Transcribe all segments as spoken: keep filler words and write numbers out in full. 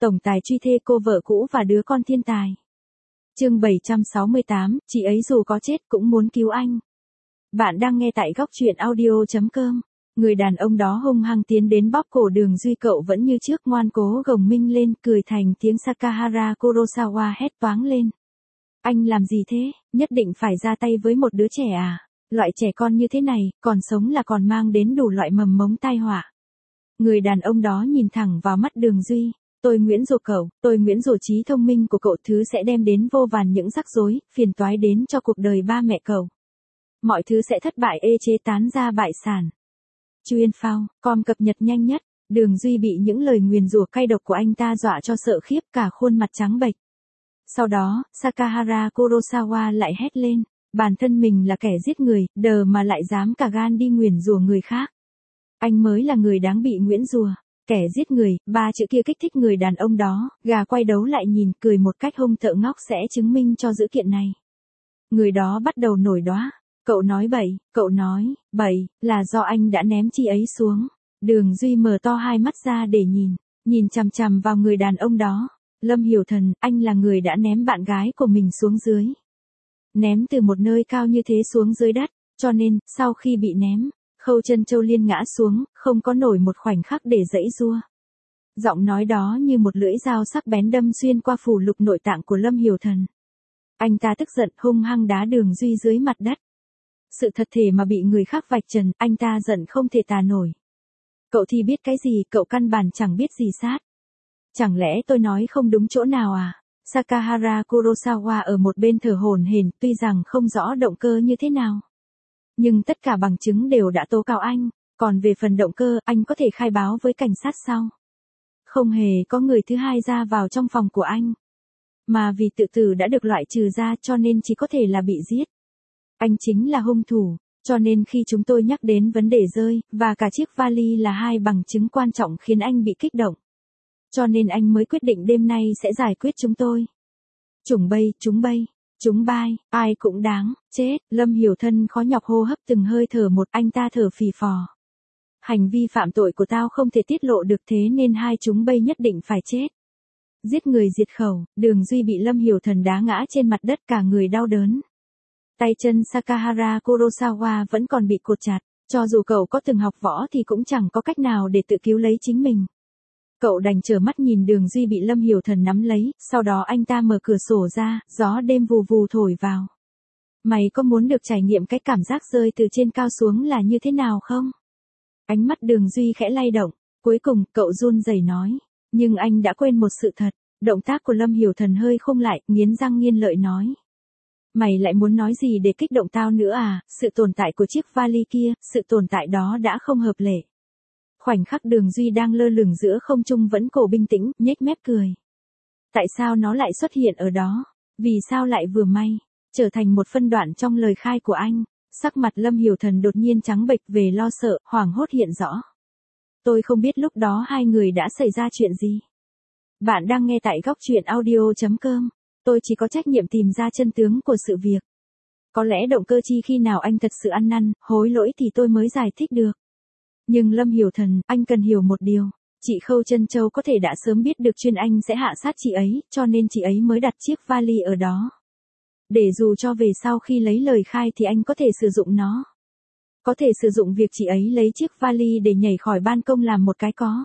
tổng tài truy thê cô vợ cũ và đứa con thiên tài. Chương bảy trăm sáu mươi tám, chị ấy dù có chết cũng muốn cứu anh. Bạn đang nghe tại góc truyện audio chấm com. Người đàn ông đó hung hăng tiến đến bóp cổ Đường Duy, cậu vẫn như trước ngoan cố gồng minh lên, cười thành tiếng Sakahara Kurosawa hét toáng lên. Anh làm gì thế, nhất định phải ra tay với một đứa trẻ à? Loại trẻ con như thế này, còn sống là còn mang đến đủ loại mầm mống tai họa. Người đàn ông đó nhìn thẳng vào mắt Đường Duy. Tôi Nguyễn rủa cậu, tôi Nguyễn rủa trí thông minh của cậu thứ sẽ đem đến vô vàn những rắc rối, phiền toái đến cho cuộc đời ba mẹ cậu. Mọi thứ sẽ thất bại ê chế tán ra bại sản. Chuyên phao, com cập nhật nhanh nhất, Đường Duy bị những lời nguyền rủa cay độc của anh ta dọa cho sợ khiếp, cả khuôn mặt trắng bệch. Sau đó, Sakahara Kurosawa lại hét lên, bản thân mình là kẻ giết người, đờ mà lại dám cả gan đi nguyền rủa người khác. Anh mới là người đáng bị nguyền rủa. Kẻ giết người, ba chữ kia kích thích người đàn ông đó, gà quay đấu lại nhìn, cười một cách hung thợ ngốc sẽ chứng minh cho dữ kiện này. Người đó bắt đầu nổi đoá. Cậu nói bậy, cậu nói, bậy, là do anh đã ném chị ấy xuống. Đường Duy mở to hai mắt ra để nhìn, nhìn chằm chằm vào người đàn ông đó. Lâm Hiểu Thần, anh là người đã ném bạn gái của mình xuống dưới. Ném từ một nơi cao như thế xuống dưới đất, cho nên, sau khi bị ném, Khâu Chân Châu Liên ngã xuống, không có nổi một khoảnh khắc để giãy giụa. Giọng nói đó như một lưỡi dao sắc bén đâm xuyên qua phủ lục nội tạng của Lâm Hiểu Thần. Anh ta tức giận hung hăng đá Đường Duy dưới mặt đất. Sự thật thể mà bị người khác vạch trần, anh ta giận không thể tả nổi. Cậu thì biết cái gì, cậu căn bản chẳng biết gì sát. Chẳng lẽ tôi nói không đúng chỗ nào à? Sakahara Kurosawa ở một bên thở hổn hển, tuy rằng không rõ động cơ như thế nào. Nhưng tất cả bằng chứng đều đã tố cáo anh, còn về phần động cơ, anh có thể khai báo với cảnh sát sau. Không hề có người thứ hai ra vào trong phòng của anh. Mà vì tự tử đã được loại trừ ra cho nên chỉ có thể là bị giết. Anh chính là hung thủ, cho nên khi chúng tôi nhắc đến vấn đề rơi, và cả chiếc vali là hai bằng chứng quan trọng khiến anh bị kích động. Cho nên anh mới quyết định đêm nay sẽ giải quyết chúng tôi. Chúng bay, chúng bay. Chúng bai, ai cũng đáng, chết, Lâm Hiểu Thân khó nhọc hô hấp từng hơi thở một, anh ta thở phì phò. Hành vi phạm tội của tao không thể tiết lộ được, thế nên hai chúng bay nhất định phải chết. Giết người diệt khẩu, Đường Duy bị Lâm Hiểu Thần đá ngã trên mặt đất, cả người đau đớn. Tay chân Sakahara Kurosawa vẫn còn bị cột chặt, cho dù cậu có từng học võ thì cũng chẳng có cách nào để tự cứu lấy chính mình. Cậu đành trơ mắt nhìn Đường Duy bị Lâm Hiểu Thần nắm lấy, sau đó anh ta mở cửa sổ ra, gió đêm vù vù thổi vào. Mày có muốn được trải nghiệm cái cảm giác rơi từ trên cao xuống là như thế nào không? Ánh mắt Đường Duy khẽ lay động, cuối cùng cậu run rẩy nói. Nhưng anh đã quên một sự thật, động tác của Lâm Hiểu Thần hơi khung lại, nghiến răng nghiến lợi nói. Mày lại muốn nói gì để kích động tao nữa à? Sự tồn tại của chiếc vali kia, sự tồn tại đó đã không hợp lệ. Khoảnh khắc Đường Duy đang lơ lửng giữa không trung vẫn cổ bình tĩnh, nhếch mép cười. Tại sao nó lại xuất hiện ở đó? Vì sao lại vừa may trở thành một phân đoạn trong lời khai của anh? Sắc mặt Lâm Hiểu Thần đột nhiên trắng bệch, về lo sợ, hoảng hốt hiện rõ. Tôi không biết lúc đó hai người đã xảy ra chuyện gì. Bạn đang nghe tại góc truyện audio chấm com. Tôi chỉ có trách nhiệm tìm ra chân tướng của sự việc. Có lẽ động cơ chi khi nào anh thật sự ăn năn, hối lỗi thì tôi mới giải thích được. Nhưng Lâm Hiểu Thần, anh cần hiểu một điều. Chị Khâu Chân Châu có thể đã sớm biết được chuyên anh sẽ hạ sát chị ấy, cho nên chị ấy mới đặt chiếc vali ở đó. Để dù cho về sau khi lấy lời khai thì anh có thể sử dụng nó. Có thể sử dụng việc chị ấy lấy chiếc vali để nhảy khỏi ban công làm một cái có.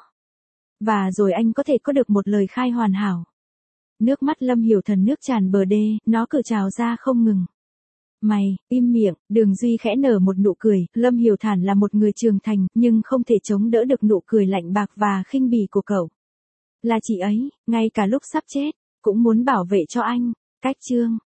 Và rồi anh có thể có được một lời khai hoàn hảo. Nước mắt Lâm Hiểu Thần nước tràn bờ đê, nó cứ trào ra không ngừng. Mày, im miệng, Đường Duy khẽ nở một nụ cười, Lâm Hiểu Thản là một người trưởng thành, nhưng không thể chống đỡ được nụ cười lạnh bạc và khinh bỉ của cậu. Là chị ấy, ngay cả lúc sắp chết, cũng muốn bảo vệ cho anh. Cách chương